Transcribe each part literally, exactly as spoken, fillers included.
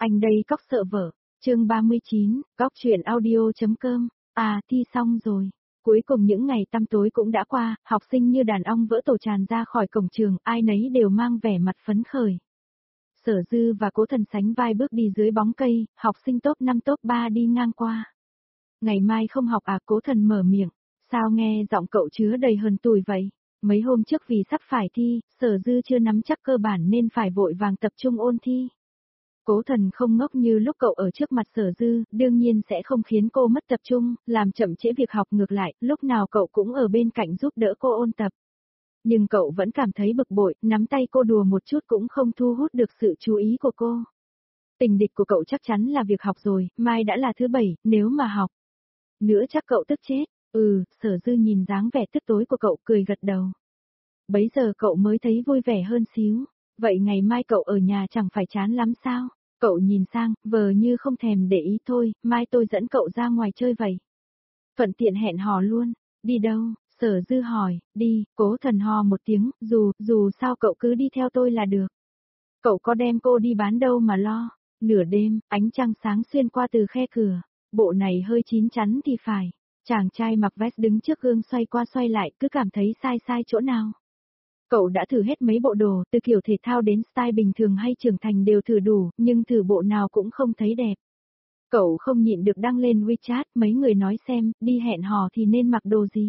Anh đây cóc sợ vợ. Chương ba mươi chín, cóc truyện audio.com. À, thi xong rồi. Cuối cùng những ngày tăm tối cũng đã qua, học sinh như đàn ong vỡ tổ tràn ra khỏi cổng trường, ai nấy đều mang vẻ mặt phấn khởi. Sở Dư và Cố Thần sánh vai bước đi dưới bóng cây, học sinh top năm top ba đi ngang qua. Ngày mai không học à? Cố Thần mở miệng. Sao nghe giọng cậu chứa đầy hờn tủi vậy? Mấy hôm trước vì sắp phải thi, Sở Dư chưa nắm chắc cơ bản nên phải vội vàng tập trung ôn thi. Cố Thần không ngốc như lúc cậu ở trước mặt Sở Dư, đương nhiên sẽ không khiến cô mất tập trung, làm chậm trễ việc học, ngược lại, lúc nào cậu cũng ở bên cạnh giúp đỡ cô ôn tập. Nhưng cậu vẫn cảm thấy bực bội, nắm tay cô đùa một chút cũng không thu hút được sự chú ý của cô. Tình địch của cậu chắc chắn là việc học rồi, mai đã là thứ bảy, nếu mà học nữa chắc cậu tức chết. Ừ, Sở Dư nhìn dáng vẻ tức tối của cậu cười gật đầu. Bấy giờ cậu mới thấy vui vẻ hơn xíu. Vậy ngày mai cậu ở nhà chẳng phải chán lắm sao? Cậu nhìn sang, vờ như không thèm để ý. Thôi, mai tôi dẫn cậu ra ngoài chơi vậy. Thuận tiện hẹn hò luôn. Đi đâu? Sở Dư hỏi. Đi. Cố Thần hò một tiếng, dù, dù sao cậu cứ đi theo tôi là được. Cậu có đem cô đi bán đâu mà lo. Nửa đêm, ánh trăng sáng xuyên qua từ khe cửa. Bộ này hơi chín chắn thì phải. Chàng trai mặc vest đứng trước gương xoay qua xoay lại, cứ cảm thấy sai sai chỗ nào. Cậu đã thử hết mấy bộ đồ, từ kiểu thể thao đến style bình thường hay trưởng thành đều thử đủ, nhưng thử bộ nào cũng không thấy đẹp. Cậu không nhịn được đăng lên WeChat, mấy người nói xem, đi hẹn hò thì nên mặc đồ gì.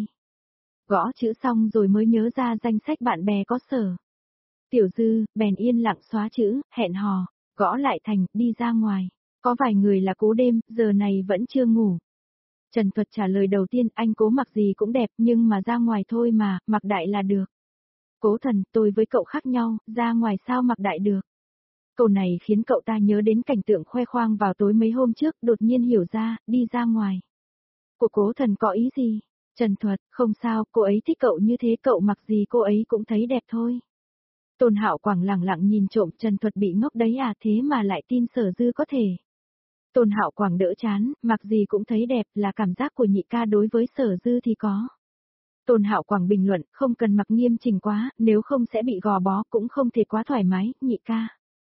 Gõ chữ xong rồi mới nhớ ra danh sách bạn bè có Sở Tiểu Dư, bèn yên lặng xóa chữ, hẹn hò, gõ lại thành, đi ra ngoài. Có vài người là cố đêm, giờ này vẫn chưa ngủ. Trần Thuật trả lời đầu tiên, anh Cố mặc gì cũng đẹp, nhưng mà ra ngoài thôi mà, mặc đại là được. Cố Thần, tôi với cậu khác nhau, ra ngoài sao mặc đại được. Câu này khiến cậu ta nhớ đến cảnh tượng khoe khoang vào tối mấy hôm trước, đột nhiên hiểu ra, đi ra ngoài. Của Cố Thần có ý gì? Trần Thuật, không sao, cô ấy thích cậu như thế, cậu mặc gì cô ấy cũng thấy đẹp thôi. Tôn Hạo Quảng lẳng lặng nhìn trộm, Trần Thuật bị ngốc đấy à, thế mà lại tin Sở Dư có thể. Tôn Hạo Quảng đỡ chán, mặc gì cũng thấy đẹp, là cảm giác của nhị ca đối với Sở Dư thì có. Tôn Hạo Quảng bình luận, không cần mặc nghiêm chỉnh quá, nếu không sẽ bị gò bó, cũng không thể quá thoải mái, nhị ca.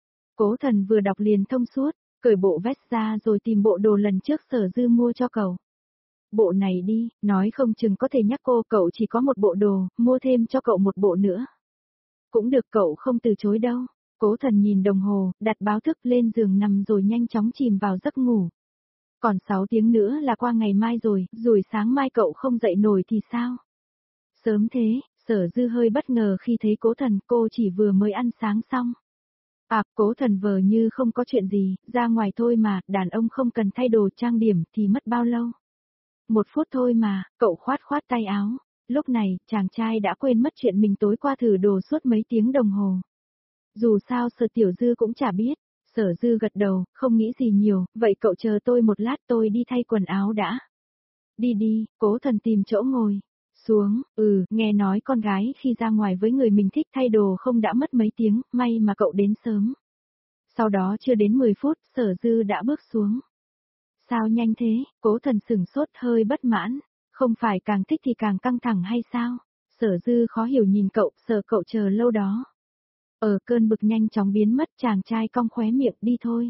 Cố Thần vừa đọc liền thông suốt, cởi bộ vest ra rồi tìm bộ đồ lần trước Sở Dư mua cho cậu. Bộ này đi, nói không chừng có thể nhắc cô, cậu chỉ có một bộ đồ, mua thêm cho cậu một bộ nữa. Cũng được, cậu không từ chối đâu. Cố Thần nhìn đồng hồ, đặt báo thức lên giường nằm rồi nhanh chóng chìm vào giấc ngủ. Còn sáu tiếng nữa là qua ngày mai rồi, rồi sáng mai cậu không dậy nổi thì sao? Sớm thế, Sở Dư hơi bất ngờ khi thấy Cố Thần, cô chỉ vừa mới ăn sáng xong. À, Cố Thần vờ như không có chuyện gì, ra ngoài thôi mà, đàn ông không cần thay đồ trang điểm thì mất bao lâu. Một phút thôi mà, cậu khoát khoát tay áo. Lúc này, chàng trai đã quên mất chuyện mình tối qua thử đồ suốt mấy tiếng đồng hồ. Dù sao Sở Tiểu Dư cũng chả biết. Sở Dư gật đầu, không nghĩ gì nhiều, vậy cậu chờ tôi một lát, tôi đi thay quần áo đã. Đi đi, Cố Thần tìm chỗ ngồi. Xuống, ừ, nghe nói con gái khi ra ngoài với người mình thích thay đồ không đã mất mấy tiếng, may mà cậu đến sớm. Sau đó chưa đến mười phút, Sở Dư đã bước xuống. Sao nhanh thế? Cố Thần sửng sốt hơi bất mãn. Không phải càng thích thì càng căng thẳng hay sao? Sở Dư khó hiểu nhìn cậu, sợ cậu chờ lâu đó. Ở cơn bực nhanh chóng biến mất, chàng trai cong khóe miệng, đi thôi.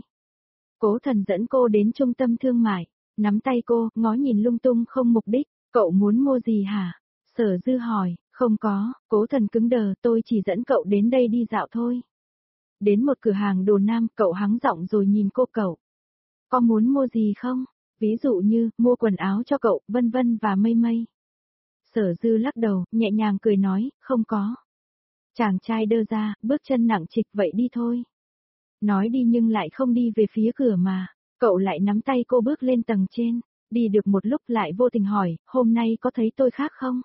Cố Thần dẫn cô đến trung tâm thương mại, nắm tay cô, ngó nhìn lung tung không mục đích. Cậu muốn mua gì hả? Sở Dư hỏi. Không có. Cố Thần cứng đờ, tôi chỉ dẫn cậu đến đây đi dạo thôi. Đến một cửa hàng đồ nam, cậu hắng giọng rồi nhìn cô, cậu có muốn mua gì không? Ví dụ như, mua quần áo cho cậu, vân vân và mây mây. Sở Dư lắc đầu, nhẹ nhàng cười nói, không có. Chàng trai đơ ra, bước chân nặng trịch, vậy đi thôi. Nói đi nhưng lại không đi về phía cửa mà. Cậu lại nắm tay cô bước lên tầng trên. Đi được một lúc lại vô tình hỏi, hôm nay có thấy tôi khác không?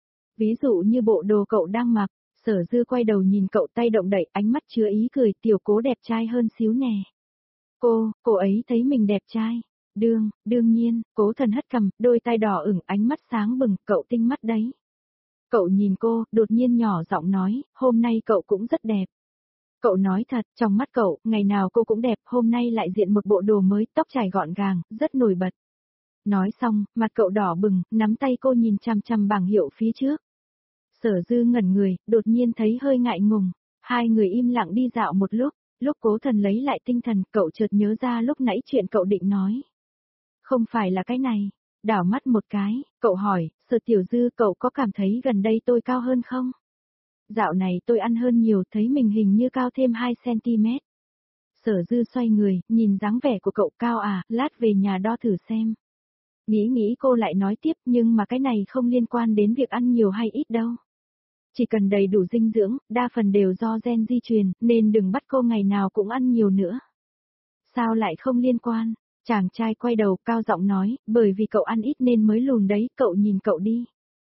Ví dụ như bộ đồ cậu đang mặc. Sở Dư quay đầu nhìn cậu, tay động đậy, ánh mắt chứa ý cười, Tiểu Cố đẹp trai hơn xíu nè. Cô, cô ấy thấy mình đẹp trai. Đương, đương nhiên. Cố Thần hất cằm, đôi tay đỏ ửng, ánh mắt sáng bừng, cậu tinh mắt đấy. Cậu nhìn cô, đột nhiên nhỏ giọng nói, hôm nay cậu cũng rất đẹp. Cậu nói thật, trong mắt cậu, ngày nào cô cũng đẹp, hôm nay lại diện một bộ đồ mới, tóc trải gọn gàng, rất nổi bật. Nói xong, mặt cậu đỏ bừng, nắm tay cô nhìn chằm chằm bảng hiệu phía trước. Sở Dư ngẩn người, đột nhiên thấy hơi ngại ngùng. Hai người im lặng đi dạo một lúc, Lúc Cố Thần lấy lại tinh thần, cậu chợt nhớ ra lúc nãy chuyện cậu định nói. Không phải là cái này. Đảo mắt một cái, cậu hỏi, Sở Tiểu Dư, cậu có cảm thấy gần đây tôi cao hơn không? Dạo này tôi ăn hơn nhiều, thấy mình hình như cao thêm hai xăng-ti-mét. Sở Dư xoay người, nhìn dáng vẻ của cậu, cao à, lát về nhà đo thử xem. Nghĩ nghĩ cô lại nói tiếp, nhưng mà cái này không liên quan đến việc ăn nhiều hay ít đâu. Chỉ cần đầy đủ dinh dưỡng, đa phần đều do gen di truyền, nên đừng bắt cô ngày nào cũng ăn nhiều nữa. Sao lại không liên quan? Chàng trai quay đầu, cao giọng nói, bởi vì cậu ăn ít nên mới lùn đấy, cậu nhìn cậu đi.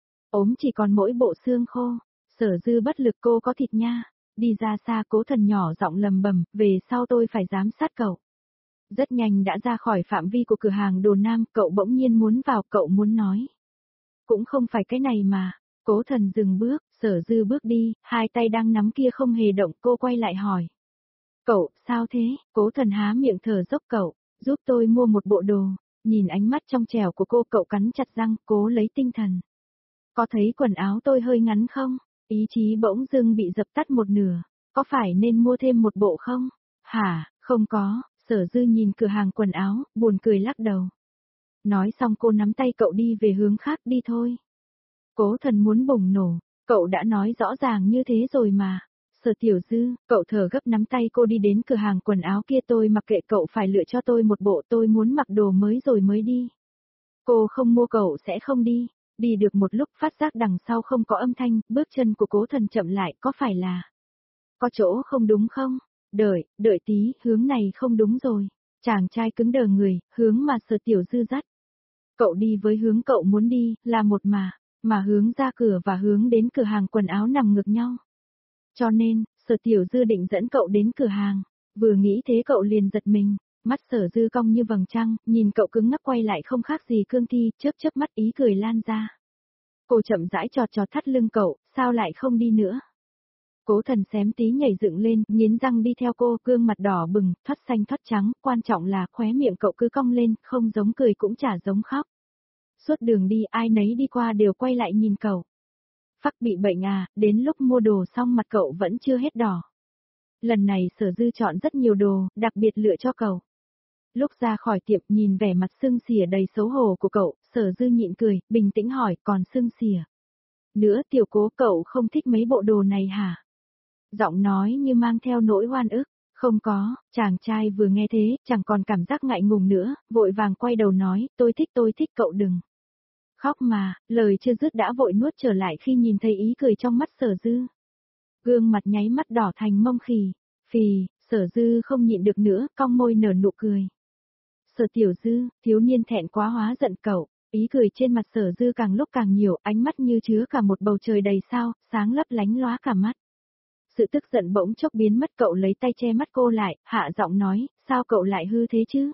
Ốm chỉ còn mỗi bộ xương khô. Sở Dư bất lực, cô có thịt nha. Đi ra xa, Cố Thần nhỏ giọng lầm bầm, về sau tôi phải giám sát cậu. Rất nhanh đã ra khỏi phạm vi của cửa hàng đồ nam, cậu bỗng nhiên muốn vào, cậu muốn nói. Cũng không phải cái này mà. Cố Thần dừng bước, Sở Dư bước đi, hai tay đang nắm kia không hề động, cô quay lại hỏi. Cậu, sao thế? Cố Thần há miệng thở dốc, cậu, giúp tôi mua một bộ đồ. Nhìn ánh mắt trong trẻo của cô, cậu cắn chặt răng, cố lấy tinh thần. Có thấy quần áo tôi hơi ngắn không? Ý chí bỗng dưng bị dập tắt một nửa. Có phải nên mua thêm một bộ không? Hả, không có. Sở Dư nhìn cửa hàng quần áo, buồn cười lắc đầu. Nói xong cô nắm tay cậu đi về hướng khác, đi thôi. Cố Thần muốn bùng nổ, cậu đã nói rõ ràng như thế rồi mà. Sở Tiểu Dư, cậu thở gấp nắm tay cô đi đến cửa hàng quần áo kia, tôi mặc kệ cậu phải lựa cho tôi một bộ, tôi muốn mặc đồ mới rồi mới đi. Cô không mua cậu sẽ không đi. Đi được một lúc phát giác đằng sau không có âm thanh, bước chân của Cố Thần chậm lại, có phải là có chỗ không đúng không? Đợi, đợi tí, hướng này không đúng rồi. Chàng trai cứng đờ người, hướng mà Sở Tiểu Dư dắt. Cậu đi với hướng cậu muốn đi, là một mà, mà hướng ra cửa và hướng đến cửa hàng quần áo nằm ngược nhau. Cho nên, Sở Tiểu Dư định dẫn cậu đến cửa hàng, vừa nghĩ thế cậu liền giật mình, mắt Sở Dư cong như vầng trăng, nhìn cậu cứng ngắc quay lại không khác gì cương thi, chớp chớp mắt ý cười lan ra. Cô chậm rãi chọt chọt thắt lưng cậu, sao lại không đi nữa? Cố Thần xém tí nhảy dựng lên, nghiến răng đi theo cô, gương mặt đỏ bừng, thoắt xanh thoắt trắng, quan trọng là khóe miệng cậu cứ cong lên, không giống cười cũng chả giống khóc. Suốt đường đi ai nấy đi qua đều quay lại nhìn cậu. Phắc bị bệnh à, đến lúc mua đồ xong mặt cậu vẫn chưa hết đỏ. Lần này Sở Dư chọn rất nhiều đồ, đặc biệt lựa cho cậu. Lúc ra khỏi tiệm nhìn vẻ mặt sưng xỉa đầy xấu hổ của cậu, Sở Dư nhịn cười, bình tĩnh hỏi, còn sưng xỉa nữa Tiểu Cố, cậu không thích mấy bộ đồ này hả? Giọng nói như mang theo nỗi oan ức. Không có, chàng trai vừa nghe thế, chẳng còn cảm giác ngại ngùng nữa, vội vàng quay đầu nói, tôi thích tôi thích cậu đừng khóc mà, lời chưa dứt đã vội nuốt trở lại khi nhìn thấy ý cười trong mắt Sở Dư. Gương mặt nháy mắt đỏ thành mông khỉ, phì, Sở Dư không nhịn được nữa, cong môi nở nụ cười. Sở Tiểu Dư, thiếu niên thẹn quá hóa giận cậu, ý cười trên mặt Sở Dư càng lúc càng nhiều, ánh mắt như chứa cả một bầu trời đầy sao, sáng lấp lánh lóa cả mắt. Sự tức giận bỗng chốc biến mất, cậu lấy tay che mắt cô lại, hạ giọng nói, sao cậu lại hư thế chứ?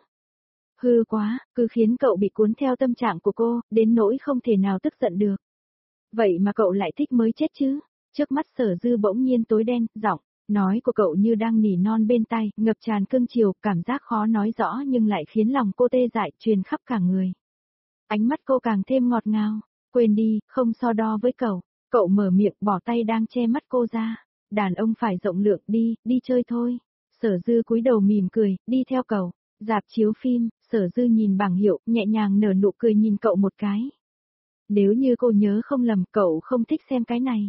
Hư quá, cứ khiến cậu bị cuốn theo tâm trạng của cô, đến nỗi không thể nào tức giận được. Vậy mà cậu lại thích mới chết chứ? Trước mắt Sở Dư bỗng nhiên tối đen, giọng nói của cậu như đang nỉ non bên tai, ngập tràn cương chiều, cảm giác khó nói rõ nhưng lại khiến lòng cô tê dại, truyền khắp cả người. Ánh mắt cô càng thêm ngọt ngào, quên đi, không so đo với cậu. Cậu mở miệng, bỏ tay đang che mắt cô ra. Đàn ông phải rộng lượng, đi, đi chơi thôi. Sở Dư cúi đầu mỉm cười, đi theo cậu. Rạp chiếu phim, Sở Dư nhìn bảng hiệu, nhẹ nhàng nở nụ cười nhìn cậu một cái. Nếu như cô nhớ không lầm, cậu không thích xem cái này.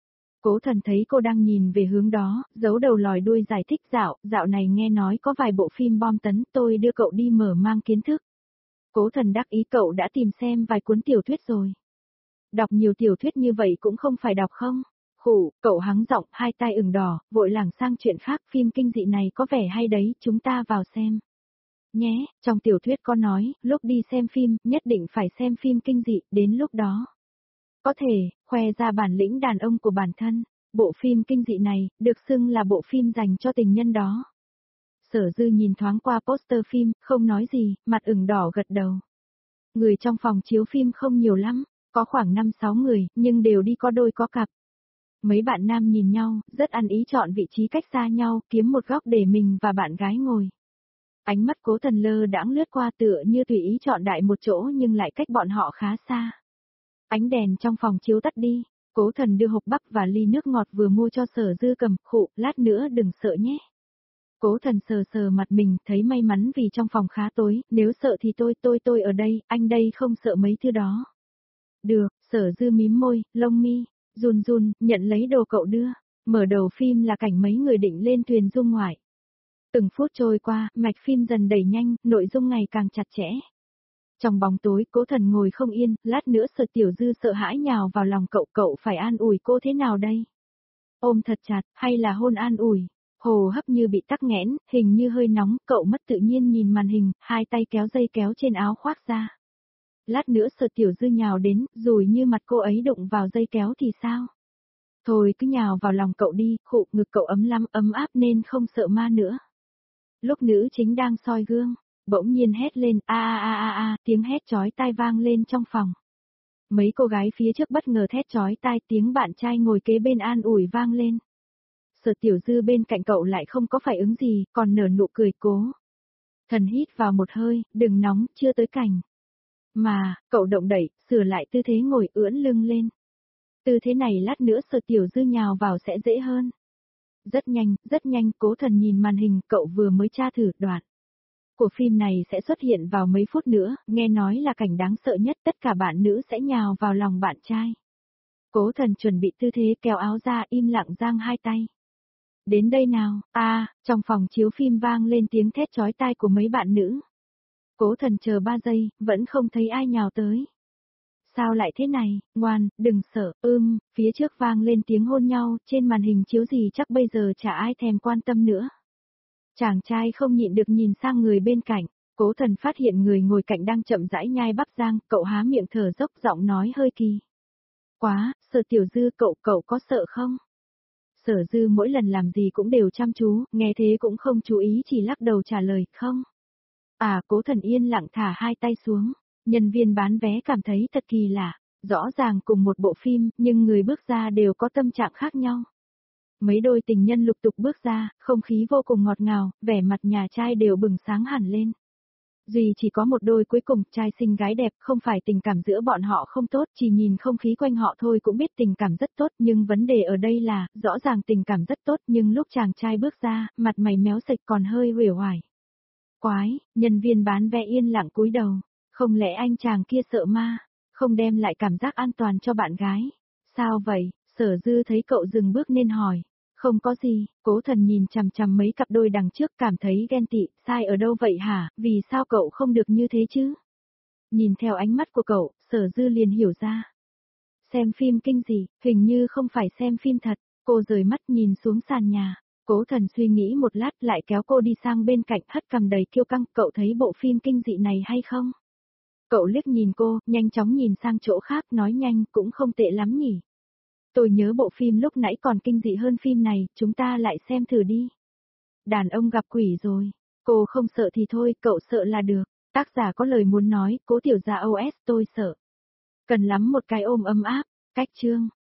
Cố Thần thấy cô đang nhìn về hướng đó, giấu đầu lòi đuôi giải thích, dạo, dạo này nghe nói có vài bộ phim bom tấn, tôi đưa cậu đi mở mang kiến thức. Cố Thần đắc ý, cậu đã tìm xem vài cuốn tiểu thuyết rồi. Đọc nhiều tiểu thuyết như vậy cũng không phải đọc không? Khủ, cậu hắng giọng, hai tay ửng đỏ, vội lảng sang chuyện khác, phim kinh dị này có vẻ hay đấy, chúng ta vào xem. Nhé, trong tiểu thuyết có nói, lúc đi xem phim, nhất định phải xem phim kinh dị, đến lúc đó có thể, khoe ra bản lĩnh đàn ông của bản thân. Bộ phim kinh dị này, được xưng là bộ phim dành cho tình nhân đó. Sở Dư nhìn thoáng qua poster phim, không nói gì, mặt ửng đỏ gật đầu. Người trong phòng chiếu phim không nhiều lắm, có khoảng năm sáu người, nhưng đều đi có đôi có cặp. Mấy bạn nam nhìn nhau, rất ăn ý chọn vị trí cách xa nhau, kiếm một góc để mình và bạn gái ngồi. Ánh mắt Cố Thần lơ đãng lướt qua tựa như tùy ý chọn đại một chỗ nhưng lại cách bọn họ khá xa. Ánh đèn trong phòng chiếu tắt đi, Cố Thần đưa hộp bắp và ly nước ngọt vừa mua cho Sở Dư cầm, khụ, lát nữa đừng sợ nhé. Cố Thần sờ sờ mặt mình, thấy may mắn vì trong phòng khá tối, nếu sợ thì tôi, tôi, tôi ở đây, anh đây không sợ mấy thứ đó. Được, Sở Dư mím môi, lông mi, run run, nhận lấy đồ cậu đưa. Mở đầu phim là cảnh mấy người định lên thuyền du ngoại. Từng phút trôi qua, mạch phim dần đẩy nhanh, nội dung ngày càng chặt chẽ. Trong bóng tối, Cố Thần ngồi không yên, lát nữa Sở Tiểu Dư sợ hãi nhào vào lòng cậu, cậu phải an ủi cô thế nào đây? Ôm thật chặt, hay là hôn an ủi? Hồ hấp như bị tắc nghẽn, hình như hơi nóng, cậu mất tự nhiên nhìn màn hình, hai tay kéo dây kéo trên áo khoác ra. Lát nữa Sở Tiểu Dư nhào đến, rồi như mặt cô ấy đụng vào dây kéo thì sao? Thôi cứ nhào vào lòng cậu đi, khụ, ngực cậu ấm lắm, ấm áp nên không sợ ma nữa. Lúc nữ chính đang soi gương, bỗng nhiên hét lên, a a a a a, tiếng hét chói tai vang lên trong phòng. Mấy cô gái phía trước bất ngờ thét chói tai, tiếng bạn trai ngồi kế bên an ủi vang lên. Sở Tiểu Dư bên cạnh cậu lại không có phản ứng gì, còn nở nụ cười. Cố Thần hít vào một hơi, đừng nóng, chưa tới cảnh. Mà, cậu động đẩy, sửa lại tư thế ngồi ưỡn lưng lên. Tư thế này lát nữa Sở Tiểu Dư nhào vào sẽ dễ hơn. Rất nhanh, rất nhanh, Cố Thần nhìn màn hình, cậu vừa mới tra thử đoạn của phim này sẽ xuất hiện vào mấy phút nữa, nghe nói là cảnh đáng sợ nhất, tất cả bạn nữ sẽ nhào vào lòng bạn trai. Cố Thần chuẩn bị tư thế kéo áo ra, im lặng giang hai tay. Đến đây nào, a à, trong phòng chiếu phim vang lên tiếng thét chói tai của mấy bạn nữ. Cố Thần chờ ba giây, vẫn không thấy ai nhào tới. Sao lại thế này, ngoan, đừng sợ, ưm, phía trước vang lên tiếng hôn nhau, trên màn hình chiếu gì chắc bây giờ chả ai thèm quan tâm nữa. Chàng trai không nhịn được nhìn sang người bên cạnh, Cố Thần phát hiện người ngồi cạnh đang chậm rãi nhai bắp rang, cậu há miệng thở dốc giọng nói hơi kỳ. Quá, Sở Tiểu Dư cậu, cậu có sợ không? Sở Dư mỗi lần làm gì cũng đều chăm chú, nghe thế cũng không chú ý chỉ lắc đầu trả lời, không. À, Cố Thần yên lặng thả hai tay xuống, nhân viên bán vé cảm thấy thật kỳ lạ, rõ ràng cùng một bộ phim, nhưng người bước ra đều có tâm trạng khác nhau. Mấy đôi tình nhân lục tục bước ra, không khí vô cùng ngọt ngào, vẻ mặt nhà trai đều bừng sáng hẳn lên. Duy chỉ có một đôi cuối cùng, trai xinh gái đẹp, không phải tình cảm giữa bọn họ không tốt, chỉ nhìn không khí quanh họ thôi cũng biết tình cảm rất tốt, nhưng vấn đề ở đây là, rõ ràng tình cảm rất tốt nhưng lúc chàng trai bước ra, mặt mày méo sạch còn hơi uể oải. Quái, nhân viên bán vé yên lặng cúi đầu, không lẽ anh chàng kia sợ ma, không đem lại cảm giác an toàn cho bạn gái? Sao vậy? Sở Dư thấy cậu dừng bước nên hỏi. Không có gì, Cố Thần nhìn chằm chằm mấy cặp đôi đằng trước cảm thấy ghen tị, sai ở đâu vậy hả, vì sao cậu không được như thế chứ? Nhìn theo ánh mắt của cậu, Sở Dư liền hiểu ra. Xem phim kinh dị, hình như không phải xem phim thật, cô rời mắt nhìn xuống sàn nhà. Cố Thần suy nghĩ một lát lại kéo cô đi sang bên cạnh hất cằm đầy kiêu căng, cậu thấy bộ phim kinh dị này hay không? Cậu liếc nhìn cô, nhanh chóng nhìn sang chỗ khác nói nhanh cũng không tệ lắm nhỉ. Tôi nhớ bộ phim lúc nãy còn kinh dị hơn phim này, chúng ta lại xem thử đi. Đàn ông gặp quỷ rồi, cô không sợ thì thôi, cậu sợ là được. Tác giả có lời muốn nói, Cố Tiểu Gia ô ét tôi sợ. Cần lắm một cái ôm ấm áp, cách chương.